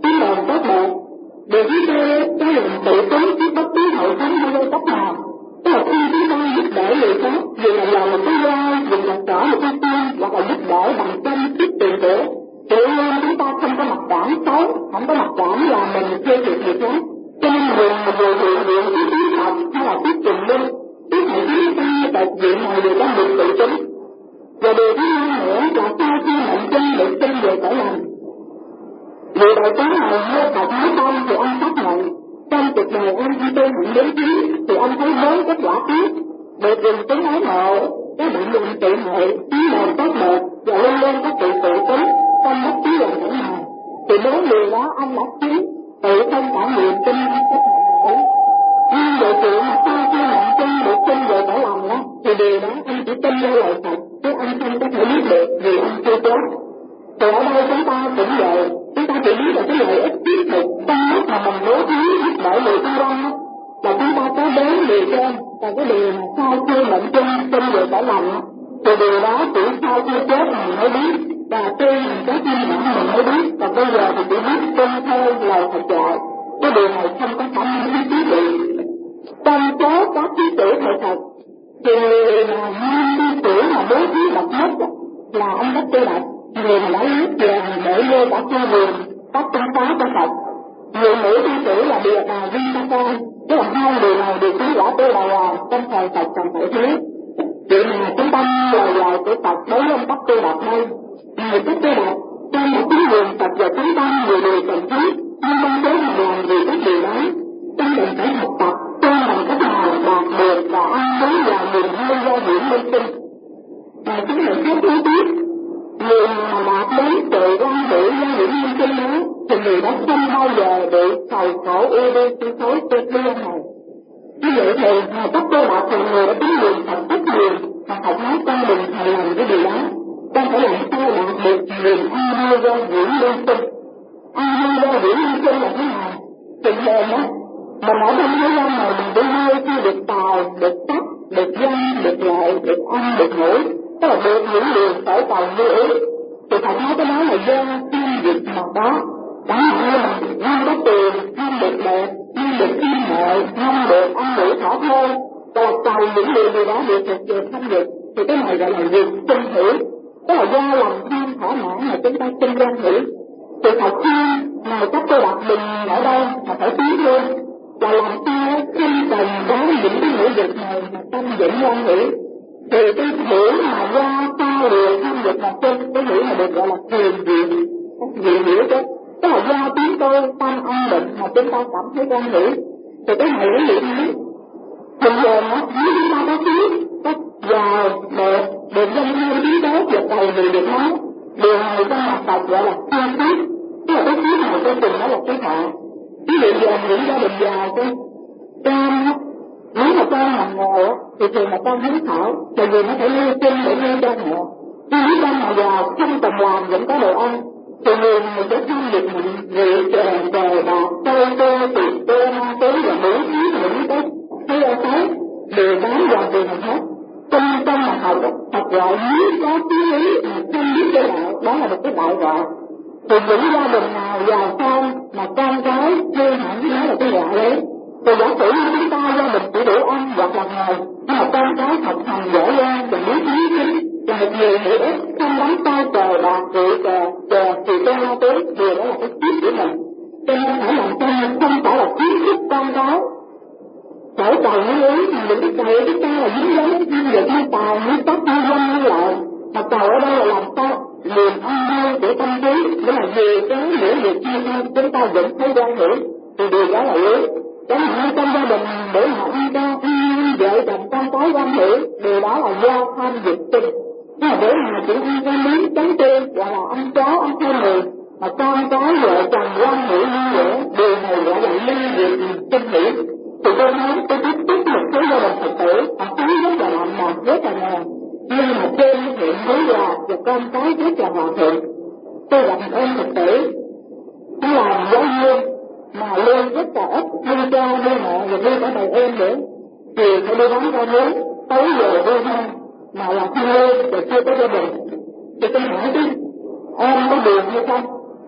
tiếng đồn tốt đẹp. Điều thứ tư, cái lòng tự tính trước bất cứ hội thánh hay giai cấp nào. Tức là khi chúng ta giúp đỡ người khác, dù là làm một cái dao, dù là cỏ một cái tiên, hoặc là giúp đỡ bằng chân thiết tiền của, tự nhiên chúng ta không có mặc cảm xấu, không có mặc cảm là mình thuê thiệt người khác. Cho nên người mà vừa hiện diện cái tiếng học hay là tiết trình linh, tiết hệ chúng ta tại diện này đều có được tự tính. Và điều thứ hai nữa là sau khi mệnh chân được sinh về cõi lành. Vì đại tá này nghe Phật nói xong thì anh xác nhận, trong cuộc đời anh khi tu hạnh đến trí thì anh thấy với kết quả tiếp, được dùng tính ái mộ, các bạn dùng tự hệ, tiếng đồn tốt đẹp và luôn luôn có sự tự tính, không bất cứ hoàn cảnh nào. Thì bốn điều đó anh đã chứng, tự thân cảm nghiệm tin cách hạnh ấy. Nhưng về chuyện mà sau khi mệnh chân được sinh về cõi lành đó, thì điều đó anh chỉ tin vô lời Phật, chứ anh không có thể biết được vì anh chưa chết. Thì ở đây chúng ta cũng vậy, chúng ta chỉ biết là cái lợi ích thiết thực trong lúc mà mình bố thí giúp đỡ người xung quanh đó, là chúng ta có đến điều trên, và cái điều mà sau khi mệnh chân sinh về cõi lành đó, thì điều đó chỉ sau khi chết mình mới biết, và khi mình chết như vậy mình mới biết, và bây giờ thì chỉ biết tuân theo lời Phật dạy. Cái điều này không có khả năng với quý vị. Trong số các thí chủ thầy Phật, thì người mà năm thí chủ mà bố thí độc nhất là anh Đắc Tư Độc, người mà đã lướt về để vô cả khu vườn, các tinh xá cho Phật. Người nữ thí chủ là Địa Bà Vinh, tức là hai người này đều có quả tư đầu là trong thời Phật trong phải thế. Vậy mà chúng ta lời dạy của Phật đối với ông Đắc Tư Độc đây, Ngài Đắc Tư Độc trong một tiếng vườn Phật và chúng ta người đều cần thiết, nhưng không thế mà làm vì các điều đó. Trong mình phải học tập, xem bằng cách nào đạt được và ăn uống và niềm vui do điểm linh sinh. Và chúng mình thấy thứ tiếp, người mà đạt đến sự quan hỷ do điểm linh sinh đó, thì người đó không bao giờ bị sầu khổ ưu đi chi phối tuyệt liên này. Như vậy thì Ngài Đắc Tư Độc thì người đã tính đường Phật rất nhiều, và Phật nói con đừng thầy làm cái điều đó. Con phải làm sao đạt được niềm an vui do điểm linh sinh. An vui do điểm linh sinh là thế nào? Thì về đó, mình ở trong thế gian này mình đi nơi khi được tài, được sắc, được danh, được lợi, được ăn, được ngủ, tức là được những điều sở cầu như ý. Thì Phật nói cái đó là do tham việc nào đó. Đó là mình ham có tiền, ham được đẹp, ham được thiên hệ, ham được ăn ngủ thỏa thơ, và là cầu những điều gì đó được thực về tham dục. Thì cái này gọi là việc sinh hữu, tức là do lòng tham thỏa mãn mà chúng ta sinh ra hữu. Thì Phật khuyên Ngài Đắc Tư Độc đừng ở đây mà phải tiến luôn, và làm sao không cần có những cái ngữ dục này mà tâm dẫn quan hữu. Thì cái hữu mà do sao điều tham dục mà sinh, cái hữu mà được gọi là thiền viện, viện hiểu chứ, tức là do tiếng tôi tâm an định mà chúng ta cảm thấy quan hữu. Thì cái này lý niệm nói bình thường á, nếu chúng ta có khí, có giàu, đẹp, được danh hiệu tiếng tốt và cầu người được nói, điều này trong mặt Phật gọi là thiên pháp. Tức là cái khí này tôi từng nói là cái họ. Ví dụ giờ những gia đình giàu chứ, con á, nếu mà con làm nghề á, thì thường là con hứng thảo, tại vì nó phải lưu sinh để nuôi cho mẹ. Nhưng nếu con mà giàu không cần làm vẫn có đồ ăn, thì người này sẽ tham được những rượu chè, chè bạc, cây tô, tiệc tô, ma túy và đủ thứ những cái thấy ở thấy đều bán dòng tiền mình hết. Trong trong mặt Phật, Phật gọi nếu có chí lý mà không biết cái đạo, đó là một cái đại gọi. Thì những gia đình nào giàu sang mà con cái thương hẳn nói là cái gọi đấy. Thì giả sử như chúng ta gia đình chỉ đủ ăn hoặc là nghèo, nhưng mà con cái học hành giỏi giang và biết lý chính, là một người hữu ích, không đắm tay cờ bạc rượu chè, chè thì tôi ma túy, điều đó là cái kiếp của mình. Cho nên phải làm sao không phải là khuyến khích con cái phải cầu như ý, mà đừng có cầu chúng ta là dính dáng tham dục như tài, như tóc, như danh, như lợi. Mà cầu ở đây là làm sao niềm an vui của tâm trí, nghĩa là về cái nửa việc hay hơn chúng ta vẫn thấy quan hữu, thì điều đó là yếu. Chẳng hạn như trong gia đình để họ ăn cho ăn vợ chồng con cái quan hữu, điều đó là do tham dục sinh. Nhưng mà để mà chỉ ăn cái miếng trắng tươi, gọi là ăn cháo, ăn thêm người, mà con cái vợ chồng quan hữu như vậy, điều này gọi là ly việc sinh hữu. Thì tôi nói tôi tiếp xúc một số gia đình Phật tử, họ sống rất là lạnh nhạt, rất là nghèo, nhưng mà trên hiện với già và con cái rất là hòa thượng. Tôi gặp một em Phật tử, nó làm giáo viên mà lương rất là ít, nuôi cha nuôi mẹ và nuôi cả đời em nữa, thì phải đi bán rau muống, tới giờ đi thôi, mà là không lương để thuê tới gia đình. Thì tôi hỏi chứ em có buồn hay không?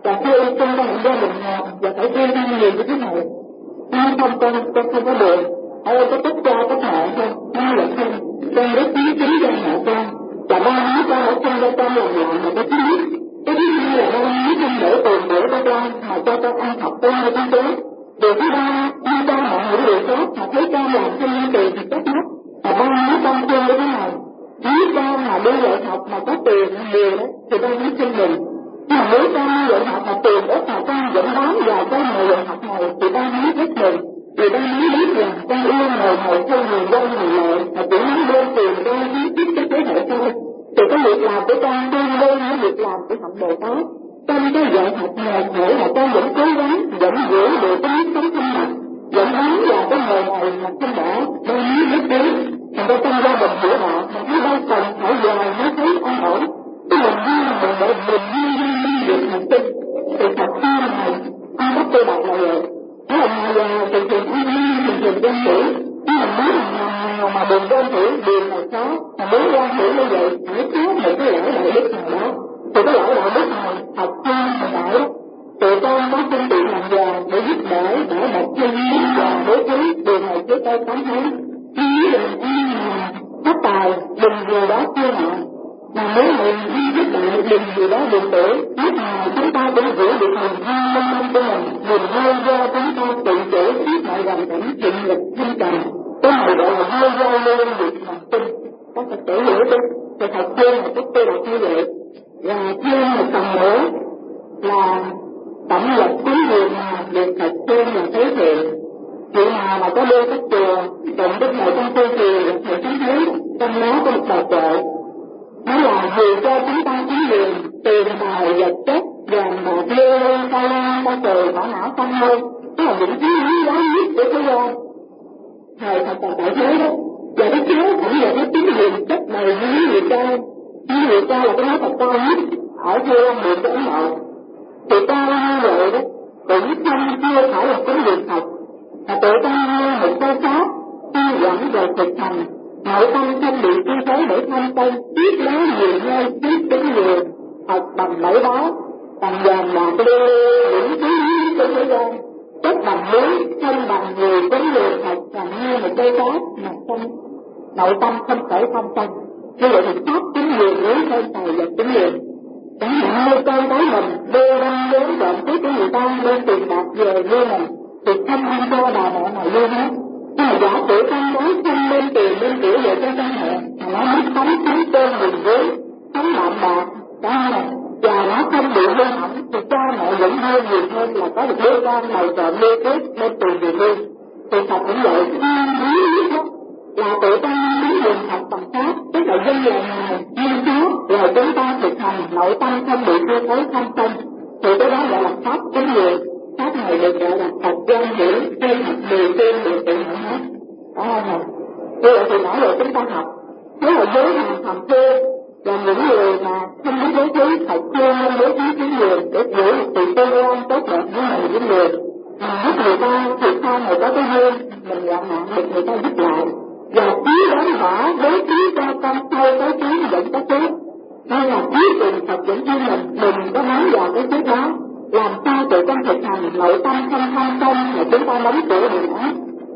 và khi em sinh ra một gia đình nghèo và phải yêu thương nhiều như thế này, nhưng không con con không có buồn, ôi có tất cha tất mẹ không, ai là không, con rất quý kính cha mẹ con, và ba má con đã sinh ra con làm lại mà cái thứ nhất, cái thứ hai là ba má không để tiền để cho con mà cho con ăn học con hay con tốt. Điều thứ ba, như cha mẹ những điều tốt mà thấy con làm không nhân tiền thì tốt nhất, mà ba má con thương như thế này. Nếu con mà đi dạy học mà có tiền nhiều đó thì ba má xin mừng. Nhưng mà nếu con đi dạy học mà tiền ít mà con vẫn bám vào cái nghề dạy học này thì ba má rất mừng. Vì ba má biết rằng con yêu nghề này không nhiều dân nhiều lợi mà chỉ muốn đưa tiền ra giúp giúp cho thế hệ sau. Thì cái việc làm của con tương đương với việc làm của hạnh Bồ Tát. Trong cái dạy học nghề khổ mà con vẫn cố gắng, vẫn giữ được cái nếp sống thanh mạch, vẫn bám vào cái nghề này mà không bỏ, ba má biết đến. Thành ra trong gia đình của họ, mình thấy đâu cần phải dài mới thấy an ổn. Cái mình vui là mình để mình vui vui minh được hành tinh. Thì thật ra này, con bắt tôi đọc là vậy. Nếu là nhà già thì thường an ninh, thì thường dân thử. Nhưng mà nếu là nhà nghèo mà đừng dân thử, điều này khó. Mà muốn dân thử như vậy, phải có một cái lỗi đạo đức nào đó. Thì cái lỗi đạo đức này, thật ra hồi nãy đó, tụi con có phương tiện làm già để giúp đỡ, để một thân nhân và bố thí, điều này trước đây tám tháng. Ý đừng ăn mà phát tài, đừng gì đó chưa nạn. Mà nếu mình đi giúp đỡ đừng gì đó đừng tử, lúc nào chúng ta cũng giữ được mình hai năm năm của mình, mình hơi do chúng ta tự chủ biết mọi hoàn cảnh thiện lực thanh trần. Cái này gọi là hơi do luôn việc mà tin. Các Phật tử hiểu chứ? Thì thật thêm là các tôi đọc như vậy. Và thêm một phần nữa là tổng lực cuối người mà được thật thêm là thấy thiện. Vị nào mà có đưa các chùa, cộng đức nội trong tư kỳ là thầy sáng thấy, trong đó có một bài kệ. Nó là vì cho chúng ta thắng liền, tiền tài vật chất, vàng bạc lê lê, ca la, ca trời, mỏ não không hơn. Đó là những thứ quý giá nhất của thế gian. Thầy thật là tại thế đó. Và cái chiếu cũng là cái tiếng hiền chất đầy như người ca. Như người ca là cái nói thật cao nhất, ở theo ông được cái Ấn Độ. Thì ca như vậy đó, cũng không chưa phải là tiếng hiền thật. Mà tự ta nghe một câu pháp, ta dẫn về thực hành, nội tâm không bị chi phối bởi tham sân, biết nói nhiều nơi, biết tính nhiều, thật bằng bảy báo, bằng vàng bạc lê lê, những thứ lý của thế gian, chất bằng núi, thân bằng người, tính người thật, và nghe một câu pháp mà không, nội tâm không khởi tham sân. Như vậy thì pháp tính nhiều lớn hơn tài vật tính nhiều. Chẳng hạn như con cái mình, đưa đâm đến trộm cướp của người ta, đem tiền bạc về nuôi mình, thì không ăn cho bà mẹ nào luôn hết. Nhưng mà giả sử con cái không đem tiền đem kiểu về cho cha mẹ, mà nó biết sống sống trên mình với, sống đạm bạc, đó này, và nó không bị hư hỏng, thì cha mẹ vẫn hơn nhiều hơn là có được đứa con đầu trộm đưa cướp đem tiền về nuôi. Thì thật cũng vậy, quý nhất đó là tự ta muốn dùng thật bằng pháp, tức là dân lời này, nhân pháp, rồi chúng ta thực hành nội tâm không bị hư thối tham sân, thì cái đó gọi là pháp tính người. Pháp này được gọi là thật gian hiểu, thêm thật điều tiên điều tự hạnh hết. Đó không? Như vậy thì nãy giờ chúng ta học, thế là giới hàng thầm thương, và những người mà không biết bố thí, thật thương nên bố thí với người, để giữ một sự tương quan tốt đẹp với mình với người. Mà giúp người ta thì sau này có cái duyên, mình gặp nạn được người ta giúp lại. Và trí đến bỏ, bố thí cho con sau cái trí vẫn có phước. Nên là trí tình Phật vẫn cho mình, đừng có nói vào cái phước đó. Làm sao tụi con thực hành nội tâm không tham sân là chúng ta đóng cửa điều ác.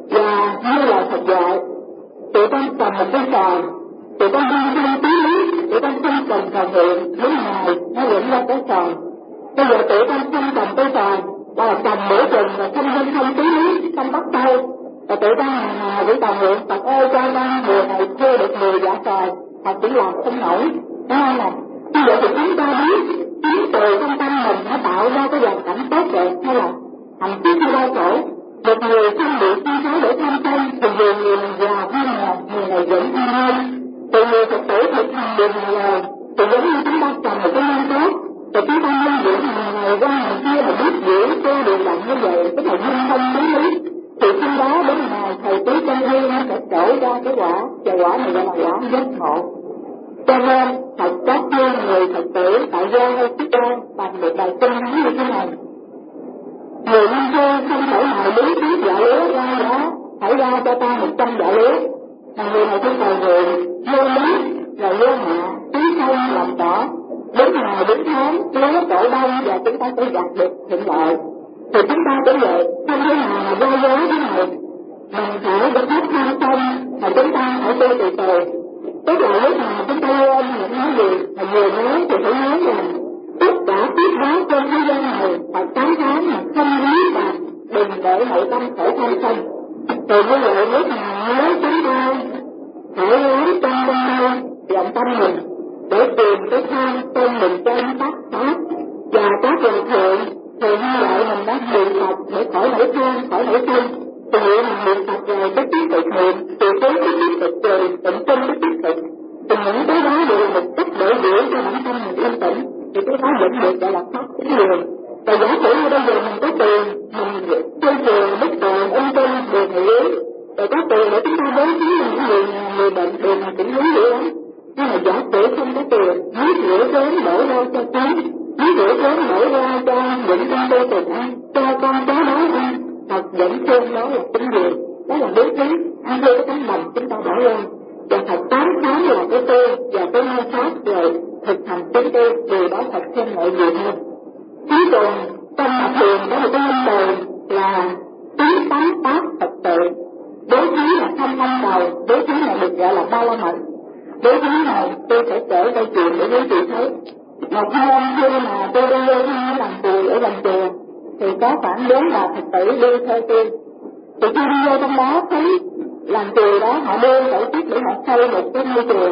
Và như là Phật dạy, tụi con cầm một cái sòn, tụi con đi không tí lý, tụi con không cần cầu nguyện, lúc này nó vẫn ra cái sòn. Bây giờ tụi con không cầm cái sòn, là cầm bữa chừng và không không không tí lý, không bắt tay. Và tụi con ngày nào cũng cầu nguyện, Phật ơi cho con mùa này thuê được mười giả sòi, Phật chỉ làm không nổi. Đúng không nào? Như vậy thì chúng ta biết, chính từ trong tâm mình nó tạo ra cái hoàn cảnh tốt đẹp hay là hạnh phúc hay đau khổ. Một người không bị chi phối để tham sân thì dù người già hay nghèo, người này vẫn an hơn. Từ người Phật tử thực hành điều này lời, thì giống như chúng ta trồng một cái nhân tốt, thì chúng ta nhân dưỡng hàng ngày qua ngày kia mà biết dưỡng tu điều lặng như vậy, tức là nhân không đúng lý. Thì khi đó đến ngày thầy tứ chân huy nó sẽ trổ ra cái quả, và quả này gọi là quả giác ngộ. Cho nên Phật các thương người Phật tử tại gia hay xuất gia bằng một bài kinh ngắn như thế này. Người nông thôn không thể nào đứng trước dạ lúa ra đó, phải ra cho ta một trăm dạ lúa. Mà người này không cầu nguyện, vô lý, rồi vô hạ, tí không làm tỏ. đến ngày đến tháng lứa tổ đông và chúng ta sẽ đạt được thuận lợi. Thì chúng ta cũng vậy, không thể nào mà do dối thế này, mình phải được hết tham sân mà chúng ta phải tu từ từ. Tức là lúc nào chúng ta lên những nói gì mà vừa nói thì phải nói rằng tất cả kiếp đó trên thế gian này phải tám tháng mà không lý bạc, đừng để nội tâm khởi tham sân. Thì như vậy lúc nào nói chúng ta phải lấy tâm bên đây lòng tâm mình để tìm cái tham sân mình cho nó tắt hết. Và các hòa thượng thì như vậy mình đã niệm Phật để khỏi nổi tham, khỏi nổi sân. Thì vậy mình niệm Phật rồi cái tiếp tục niệm, từ tới cái tiếp tục trì, tịnh tinh cái tiếp tục. Thì những cái đó đều là một cách để giữ cho bản thân mình yên tĩnh. Thì cái đó vẫn được gọi là pháp tính đường. Và giả sử như bây giờ mình có tiền, mình chơi trường, đức tiền, ân tinh, đường hiểu, rồi có tiền để chúng ta bố thí những người nhà, người bệnh, đường mà cũng muốn dữ lắm. Nhưng mà giả sử không có tiền, nước rửa chén đổ ra cho con, nước rửa chén đổ ra cho những con tôi từng ăn, cho con cháu đó ăn, Phật vẫn thương đó là tính đường. Đó là bố thí, ăn theo cái tấm lòng chúng ta bỏ ra. Và Phật tám tháng là cái tu và cái mai pháp rồi thực hành chính tu, điều đó Phật thêm mọi gì hơn. Cuối cùng trong mặt thiền có một cái minh đề là tính tánh tác Phật tự. Bố thí là không năm đầu, bố thí này được gọi là ba la mật. Bố thí này tôi sẽ kể câu chuyện để quý vị thấy. Một hôm khi mà tôi đi vô làm chùa ở gần chùa thì có khoảng bốn bà Phật tử đi theo tôi. Thì khi đi vô trong đó thấy làm chùa đó họ đưa tổ chức để họ xây một cái ngôi chùa.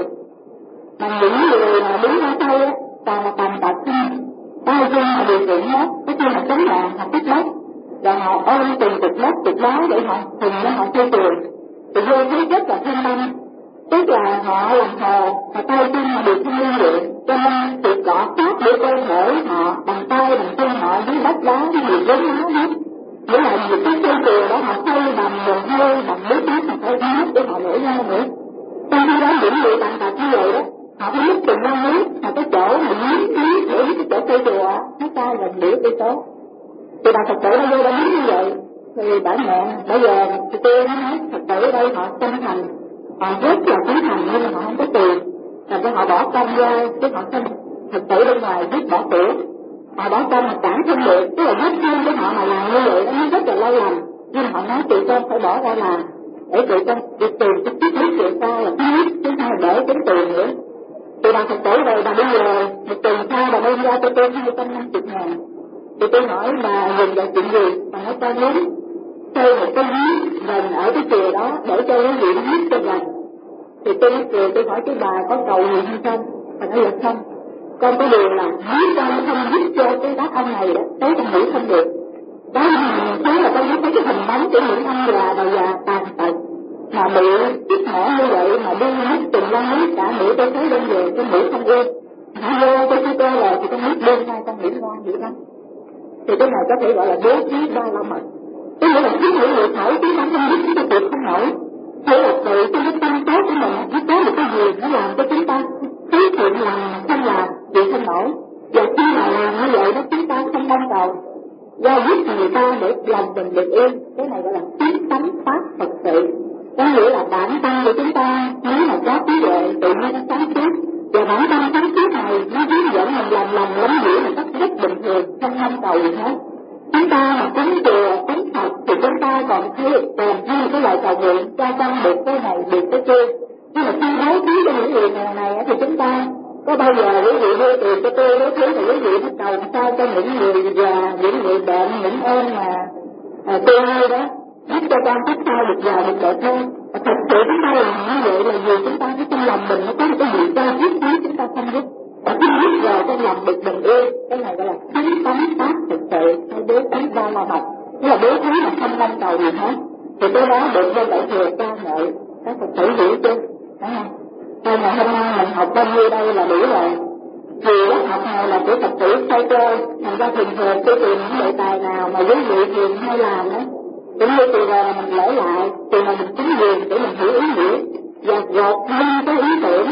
Mà những người mà đứng ở xây á toàn là tàn tật không, tay chân họ điều kiện hết, cái khi họ chống là họ cắt đất, rồi họ ôm từng cục đất cục đá để họ thùng để họ xây chùa. Thì vô thấy rất là thanh tâm, tức là họ làm hồ, họ tay chân họ đều không liên luyện, cho nên sự cọ sát để cơ thể họ bằng tay bằng chân họ với đất đá với nhiều vốn máu hết. Nghĩa là những cái xây chùa đó họ xây bằng mồ hôi, bằng nước mắt, họ phải hết để họ nổi ra nữa. Trong khi đó những người tàn tật như vậy đó, họ phải mất từng năm nước, mà cái chỗ mà nhím nhím để cái chỗ xây chùa nó cao gần nửa cây số. Thì bà Phật tử đã vô đã nhím như vậy, thì bà mẹ bây giờ thì tôi nói Phật tử ở đây họ chân thành, họ rất là chân thành nhưng mà họ không có tiền, thành ra họ bỏ công ra chứ họ không Phật tử bên ngoài giúp bỏ của. Họ bỏ công mà chẳng không được, tức là hết thương với họ mà làm như vậy nó rất là lâu lành. Nhưng mà họ nói tụi con phải bỏ ra làm để tụi con được tiền cái chiếc nước triệu sao là thứ nhất, thứ hai để tính tiền nữa. Thì bà Phật tử rồi bà đi về, một tuần sau bà đem ra cho tôi hai trăm năm mươi ngàn. Thì tôi hỏi bà dùng vào chuyện gì? Bà nói con muốn xây một cái giếng gần ở cái chùa đó để cho quý vị nước cho gần. Thì tôi nói cười, tôi hỏi cái bà có cầu gì hay không? Bà nói là không. Con có điều là nếu con không giúp cho cái bác ông này đó, tới con nghĩ không được. Đó là thấy là con thấy cái hình bóng của những ông già bà già tàn tật mà bị chích mỏ như vậy mà đi hết từng năm hết cả mũi tôi thấy đơn về cái mũi không yên. Hả vô tôi khi tôi là thì con biết đêm nay con nghĩ ngoan dữ lắm. Thì cái này có thể gọi là bố thí ba la mật. Tức là cái mũi người thổi chúng ta không biết chúng ta tuyệt không nổi. Thế là tự trong cái tâm tốt của mình nó có một cái gì nó làm cho chúng ta thấy chuyện làm không làm gì không nổi. Và khi mà làm như vậy đó chúng ta không mong cầu do giúp người ta để lòng mình được yên. Cái này gọi là tiến tánh pháp Phật sự. Có nghĩa là bản thân của chúng ta nếu mà có trí tuệ tự nhiên nó sáng suốt, và bản thân sáng suốt này nó hướng dẫn mình làm lòng lắm dữ một cách rất bình thường, không mong cầu gì hết. Chúng ta mà cúng chùa, cúng Phật thì chúng ta còn thấy kèm theo cái loại cầu nguyện cho con được cái này, được cái kia. Nhưng mà khi bố thí cho những người nghèo này thì chúng ta có bao giờ quý vị đưa tiền cho tôi bố thí thì quý vị nó cầu sao cho những người già, những người bệnh, những em mà à, tương lai đó giúp cho con tiếp sau được già được đẹp hơn. Và thật sự chúng ta làm như vậy là vì chúng ta cái trong lòng mình nó có một cái gì cho giúp thí chúng ta không giúp. Và khi giúp rồi trong lòng được bình yên, cái này gọi là thánh tánh pháp thực sự hay bố thí ba la mật. Tức là bố thí mà không mong cầu gì hết. Thì cái đó được vô đại thừa ca ngợi, các Phật tử hiểu chưa? Đúng không? Thôi ngày hôm nay mình học bao nhiêu đây là đủ rồi. Thì lớp học này là của Phật tử xây cơ, thành ra thường thường tôi tìm những đề tài nào mà quý vị thường hay làm đó. Cũng như từ giờ mình lấy lại, từ mà mình chính quyền để mình hiểu ý nghĩa và gọt thêm cái ý tưởng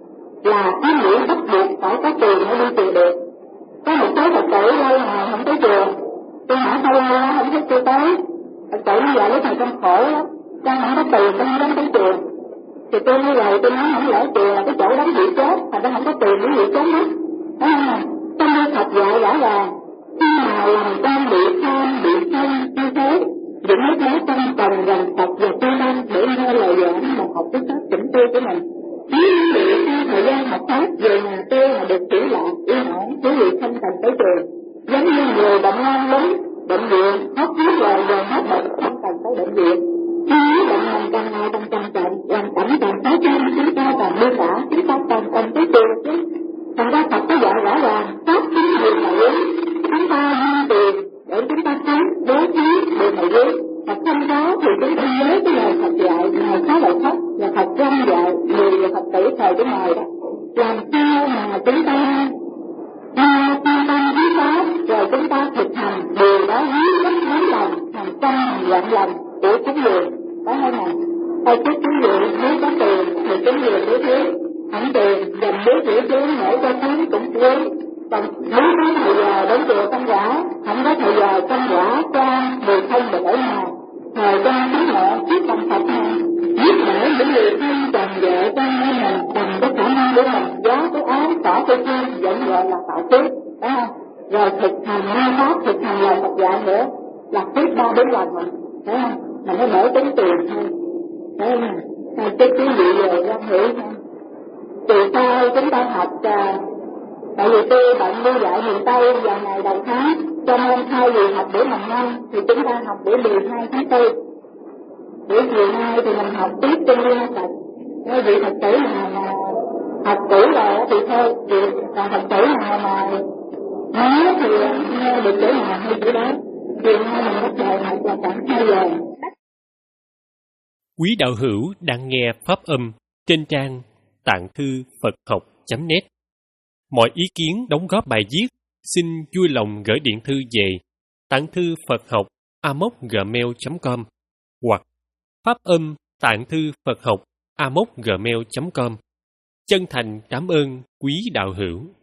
là ý nghĩa bắt buộc phải có tiền mới đi chùa được. Có một số Phật tử lâu ngày không tới chùa, tôi hỏi sao lâu không thích tôi tới. Phật tử như vậy lúc này con khổ lắm, con không có tiền con không tới chùa. Thì tôi như vậy tôi nói không lẽ chùa là cái chỗ đóng vị chết, thành ra không có tiền để vị chết hết. À, trong đây Phật dạy rõ ràng, khi nào làm con bị tham, bị sân như thế, những lúc đó tâm cần gần Phật và tu tâm để nghe lời giảng và học cái pháp chỉnh tu của mình. Nếu bị sau thời gian học pháp về nhà tu mà được chữa lạc yên ổn, quý vị không cần tới trường. Giống như người bệnh ngang lắm, bệnh viện, hết thuốc rồi rồi hết bệnh, không cần tới bệnh viện. Khi bệnh nằm càng ngày càng trầm trọng, làm cảnh càng khó khăn, chúng ta càng đi cả, chúng ta càng cần tới trường chứ. Thành ra Phật có dạy rõ ràng, pháp chính điều mà yếu, chúng ta dư tiền để chúng ta sống, đối trí điều mà yếu. Phật không có thì chúng ta nhớ cái lời Phật dạy, Ngài có lời Phật và Phật răng dạy, người Phật tử thời của Ngài đó. Làm sao mà chúng ta ta ta ta biết đó, rồi chúng ta thực hành điều đó với rất mấy lòng, hàng trăm hàng vạn lần của chúng người. Có hay nào? Tại trước chúng người nếu có tiền thì chúng người đối thiếu, không tiền dành đối thiếu chứ mỗi cho tháng cũng quý. Còn nếu có thời giờ đến chùa Tân Quả, không có thời giờ Tân Quả qua người thân được ở nhà, thời gian sáng ngộ trước bằng Phật này, giúp đỡ những người thân chồng vợ con em mình bằng cái khả năng của mình, giá cái áo xỏ cái thương vẫn gọi là tạo phước, phải không? Rồi thực hành ma pháp, thực hành lời Phật dạy nữa, là phước ba bốn lần mà, phải không? Mình mới mở tính tiền thôi, phải không? Hay chứ quý vị về ra hiểu không? Từ sau chúng ta học, tại vì tôi bận đi dạy miền Tây vào ngày đầu tháng, cho nên thay vì học buổi mùng năm thì chúng ta học buổi mười hai tháng tư. Buổi mười hai thì mình học tiếp trên Liên Phật. Nếu vị Phật tử nào mà học cũ rồi thì thôi, còn Phật tử nào mà nói thì nghe được chỗ nào hay chỗ đó. Chiều nay mình bắt đầu học là khoảng hai giờ. Quý đạo hữu đang nghe pháp âm trên trang tạng thư Phật học chấm net. Mọi ý kiến đóng góp bài viết xin vui lòng gửi điện thư về tạng thư Phật học a m o c gmail chấm com hoặc pháp âm tạng thư Phật học a m o c gmail chấm com. Chân thành cảm ơn quý đạo hữu.